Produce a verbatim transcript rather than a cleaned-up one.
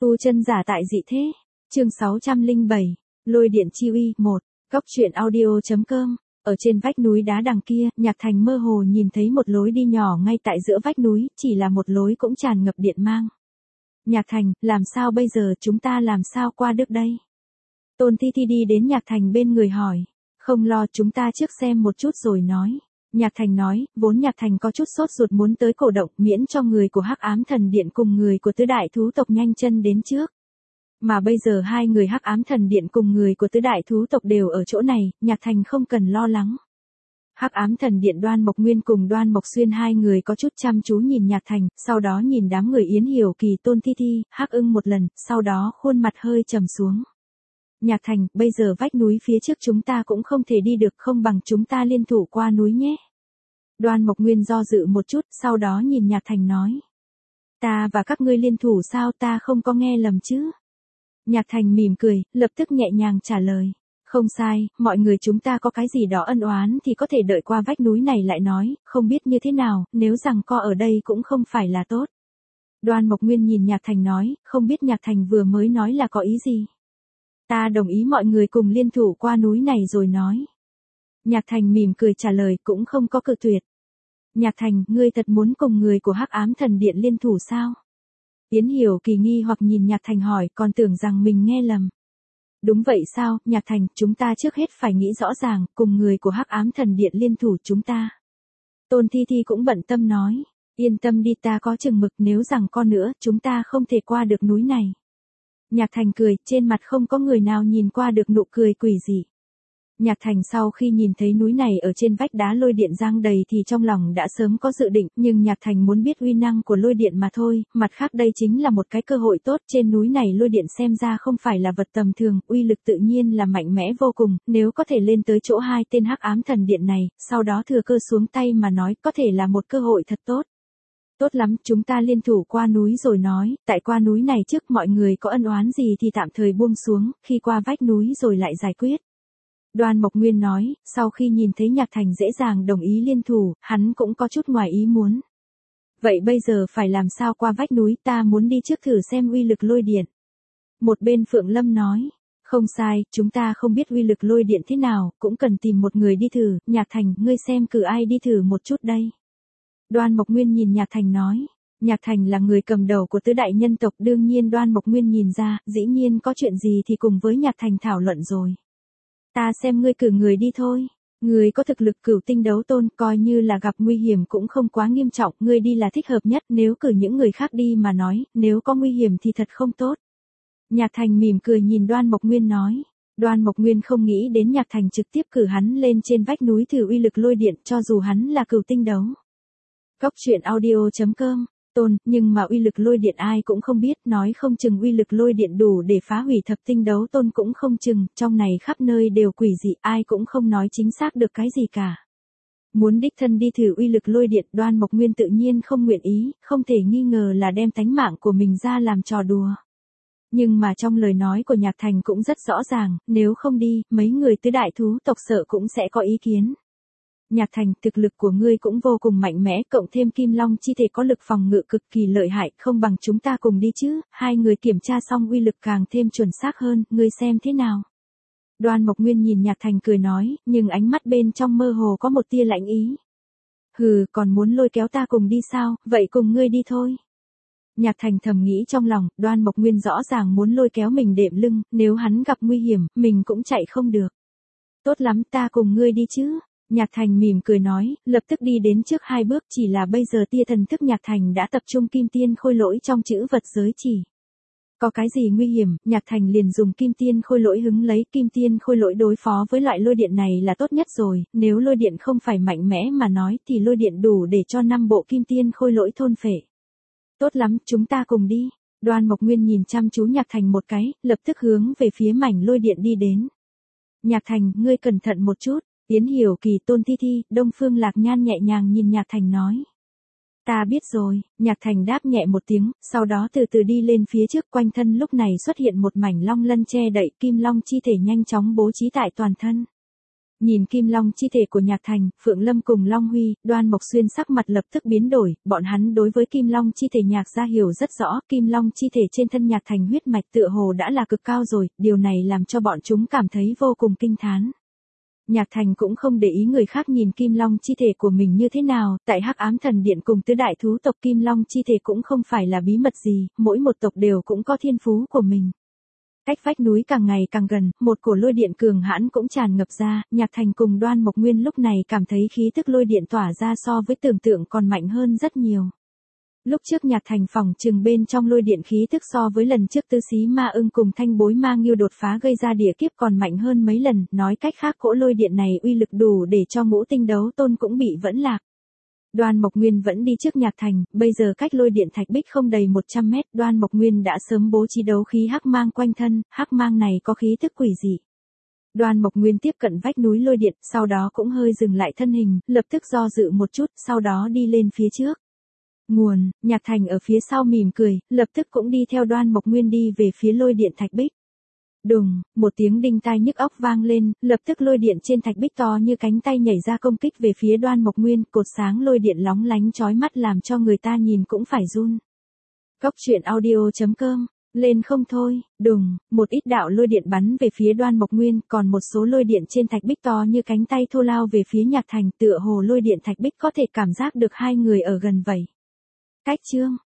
Tu chân giả tại dị thế. Chương sáu trăm lẻ bảy. Lôi điện chi uy. một. Góc truyện audio.com. Ở trên vách núi đá đằng kia, Nhạc Thành mơ hồ nhìn thấy một lối đi nhỏ ngay tại giữa vách núi, chỉ là một lối cũng tràn ngập điện mang. Nhạc Thành, làm sao bây giờ, chúng ta làm sao qua được đây? Tôn Thi Thi đi đến Nhạc Thành bên người hỏi. Không lo, chúng ta trước xem một chút rồi nói. Nhạc Thành nói, vốn Nhạc Thành có chút sốt ruột muốn tới cổ động, miễn cho người của Hắc Ám Thần Điện cùng người của tứ đại thú tộc nhanh chân đến trước. Mà bây giờ hai người Hắc Ám Thần Điện cùng người của tứ đại thú tộc đều ở chỗ này, Nhạc Thành không cần lo lắng. Hắc Ám Thần Điện Đoan Mộc Nguyên cùng Đoan Mộc Xuyên hai người có chút chăm chú nhìn Nhạc Thành, sau đó nhìn đám người Yến Hiểu Kỳ, Tôn Thi Thi, Hắc Ưng một lần, sau đó khuôn mặt hơi trầm xuống. Nhạc Thành, bây giờ vách núi phía trước chúng ta cũng không thể đi được, không bằng chúng ta liên thủ qua núi nhé. Đoan Mộc Nguyên do dự một chút, sau đó nhìn Nhạc Thành nói. Ta và các ngươi liên thủ sao, ta không có nghe lầm chứ? Nhạc Thành mỉm cười, lập tức nhẹ nhàng trả lời. Không sai, mọi người chúng ta có cái gì đó ân oán thì có thể đợi qua vách núi này lại nói, không biết như thế nào, nếu rằng co ở đây cũng không phải là tốt. Đoan Mộc Nguyên nhìn Nhạc Thành nói, không biết Nhạc Thành vừa mới nói là có ý gì? Ta đồng ý mọi người cùng liên thủ qua núi này rồi nói. Nhạc Thành mỉm cười trả lời, cũng không có cự tuyệt. Nhạc Thành, ngươi thật muốn cùng người của Hắc Ám Thần Điện liên thủ sao? Yến Hiểu Kỳ nghi hoặc nhìn Nhạc Thành hỏi, còn tưởng rằng mình nghe lầm. Đúng vậy sao, Nhạc Thành, chúng ta trước hết phải nghĩ rõ ràng, cùng người của Hắc Ám Thần Điện liên thủ chúng ta. Tôn Thi Thi cũng bận tâm nói, yên tâm đi, ta có chừng mực, nếu rằng con nữa, chúng ta không thể qua được núi này. Nhạc Thành cười, trên mặt không có người nào nhìn qua được nụ cười quỷ dị. Nhạc Thành sau khi nhìn thấy núi này ở trên vách đá lôi điện giăng đầy thì trong lòng đã sớm có dự định, nhưng Nhạc Thành muốn biết uy năng của lôi điện mà thôi, mặt khác đây chính là một cái cơ hội tốt, trên núi này lôi điện xem ra không phải là vật tầm thường, uy lực tự nhiên là mạnh mẽ vô cùng, nếu có thể lên tới chỗ hai tên Hắc Ám Thần Điện này, sau đó thừa cơ xuống tay mà nói, có thể là một cơ hội thật tốt. Tốt lắm, chúng ta liên thủ qua núi rồi nói, tại qua núi này trước mọi người có ân oán gì thì tạm thời buông xuống, khi qua vách núi rồi lại giải quyết. Đoan Mộc Nguyên nói, sau khi nhìn thấy Nhạc Thành dễ dàng đồng ý liên thủ, hắn cũng có chút ngoài ý muốn. Vậy bây giờ phải làm sao qua vách núi, ta muốn đi trước thử xem uy lực lôi điện. Một bên Phượng Lâm nói, không sai, chúng ta không biết uy lực lôi điện thế nào, cũng cần tìm một người đi thử, Nhạc Thành, ngươi xem cử ai đi thử một chút đây. Đoan Mộc Nguyên nhìn Nhạc Thành nói, Nhạc Thành là người cầm đầu của tứ đại nhân tộc, đương nhiên Đoan Mộc Nguyên nhìn ra, dĩ nhiên có chuyện gì thì cùng với Nhạc Thành thảo luận rồi. Ta xem ngươi cử người đi thôi, ngươi có thực lực cửu tinh đấu tôn, coi như là gặp nguy hiểm cũng không quá nghiêm trọng, ngươi đi là thích hợp nhất, nếu cử những người khác đi mà nói, nếu có nguy hiểm thì thật không tốt. Nhạc Thành mỉm cười nhìn Đoan Mộc Nguyên nói, Đoan Mộc Nguyên không nghĩ đến Nhạc Thành trực tiếp cử hắn lên trên vách núi thử uy lực lôi điện, cho dù hắn là cửu tinh đấu. Góc truyện audio.com. Tôn, nhưng mà uy lực lôi điện ai cũng không biết, nói không chừng uy lực lôi điện đủ để phá hủy thập tinh đấu tôn cũng không chừng, trong này khắp nơi đều quỷ dị, ai cũng không nói chính xác được cái gì cả. Muốn đích thân đi thử uy lực lôi điện, Đoan Mộc Nguyên tự nhiên không nguyện ý, không thể nghi ngờ là đem tánh mạng của mình ra làm trò đùa. Nhưng mà trong lời nói của Nhạc Thành cũng rất rõ ràng, nếu không đi, mấy người tứ đại thú tộc sợ cũng sẽ có ý kiến. Nhạc Thành, thực lực của ngươi cũng vô cùng mạnh mẽ, cộng thêm Kim Long chi thể có lực phòng ngự cực kỳ lợi hại, không bằng chúng ta cùng đi chứ, hai người kiểm tra xong uy lực càng thêm chuẩn xác hơn, ngươi xem thế nào. Đoan Mộc Nguyên nhìn Nhạc Thành cười nói, nhưng ánh mắt bên trong mơ hồ có một tia lạnh ý. Hừ, còn muốn lôi kéo ta cùng đi sao, vậy cùng ngươi đi thôi. Nhạc Thành thầm nghĩ trong lòng, Đoan Mộc Nguyên rõ ràng muốn lôi kéo mình đệm lưng, nếu hắn gặp nguy hiểm, mình cũng chạy không được. Tốt lắm, ta cùng ngươi đi chứ. Nhạc Thành mỉm cười nói, lập tức đi đến trước hai bước, chỉ là bây giờ tia thần thức Nhạc Thành đã tập trung kim tiên khôi lỗi trong chữ vật giới chỉ. Có cái gì nguy hiểm, Nhạc Thành liền dùng kim tiên khôi lỗi hứng lấy, kim tiên khôi lỗi đối phó với loại lôi điện này là tốt nhất rồi, nếu lôi điện không phải mạnh mẽ mà nói thì lôi điện đủ để cho năm bộ kim tiên khôi lỗi thôn phệ. Tốt lắm, chúng ta cùng đi. Đoan Mộc Nguyên nhìn chăm chú Nhạc Thành một cái, lập tức hướng về phía mảnh lôi điện đi đến. Nhạc Thành, ngươi cẩn thận một chút. Yến Hiểu Kỳ, Tôn Thi Thi, Đông Phương Lạc Nhan nhẹ nhàng nhìn Nhạc Thành nói. Ta biết rồi, Nhạc Thành đáp nhẹ một tiếng, sau đó từ từ đi lên phía trước, quanh thân lúc này xuất hiện một mảnh long lân che đậy, kim long chi thể nhanh chóng bố trí tại toàn thân. Nhìn kim long chi thể của Nhạc Thành, Phượng Lâm cùng Long Huy, Đoan Mộc Xuyên sắc mặt lập tức biến đổi, bọn hắn đối với kim long chi thể Nhạc gia hiểu rất rõ, kim long chi thể trên thân Nhạc Thành huyết mạch tựa hồ đã là cực cao rồi, điều này làm cho bọn chúng cảm thấy vô cùng kinh thán. Nhạc Thành cũng không để ý người khác nhìn kim long chi thể của mình như thế nào, tại Hắc Ám Thần Điện cùng tứ đại thú tộc kim long chi thể cũng không phải là bí mật gì, mỗi một tộc đều cũng có thiên phú của mình. Cách vách núi càng ngày càng gần, một cổ lôi điện cường hãn cũng tràn ngập ra, Nhạc Thành cùng Đoan Mộc Nguyên lúc này cảm thấy khí tức lôi điện tỏa ra so với tưởng tượng còn mạnh hơn rất nhiều. Lúc trước Nhạc Thành phòng trừng bên trong lôi điện khí tức so với lần trước Tứ Xí Ma Ưng cùng Thanh Bối Ma Nghiêu đột phá gây ra địa kiếp còn mạnh hơn mấy lần, nói cách khác cỗ lôi điện này uy lực đủ để cho ngũ tinh đấu tôn cũng bị vẫn lạc. Đoan Mộc Nguyên vẫn đi trước Nhạc Thành, bây giờ cách lôi điện thạch bích không đầy một trăm mét, Đoan Mộc Nguyên đã sớm bố trí đấu khí hắc mang quanh thân, hắc mang này có khí tức quỷ dị. Đoan Mộc Nguyên tiếp cận vách núi lôi điện, sau đó cũng hơi dừng lại thân hình, lập tức do dự một chút, sau đó đi lên phía trước. Nguồn, Nhạc Thành ở phía sau mỉm cười, lập tức cũng đi theo Đoan Mộc Nguyên đi về phía lôi điện thạch bích. Đùng, một tiếng đinh tai nhức óc vang lên, lập tức lôi điện trên thạch bích to như cánh tay nhảy ra công kích về phía Đoan Mộc Nguyên, cột sáng lôi điện lóng lánh chói mắt làm cho người ta nhìn cũng phải run. Cốc truyện audio chấm com, lên không thôi, đùng, một ít đạo lôi điện bắn về phía Đoan Mộc Nguyên, còn một số lôi điện trên thạch bích to như cánh tay thô lao về phía Nhạc Thành, tựa hồ lôi điện thạch bích có thể cảm giác được hai người ở gần vậy. Cách chương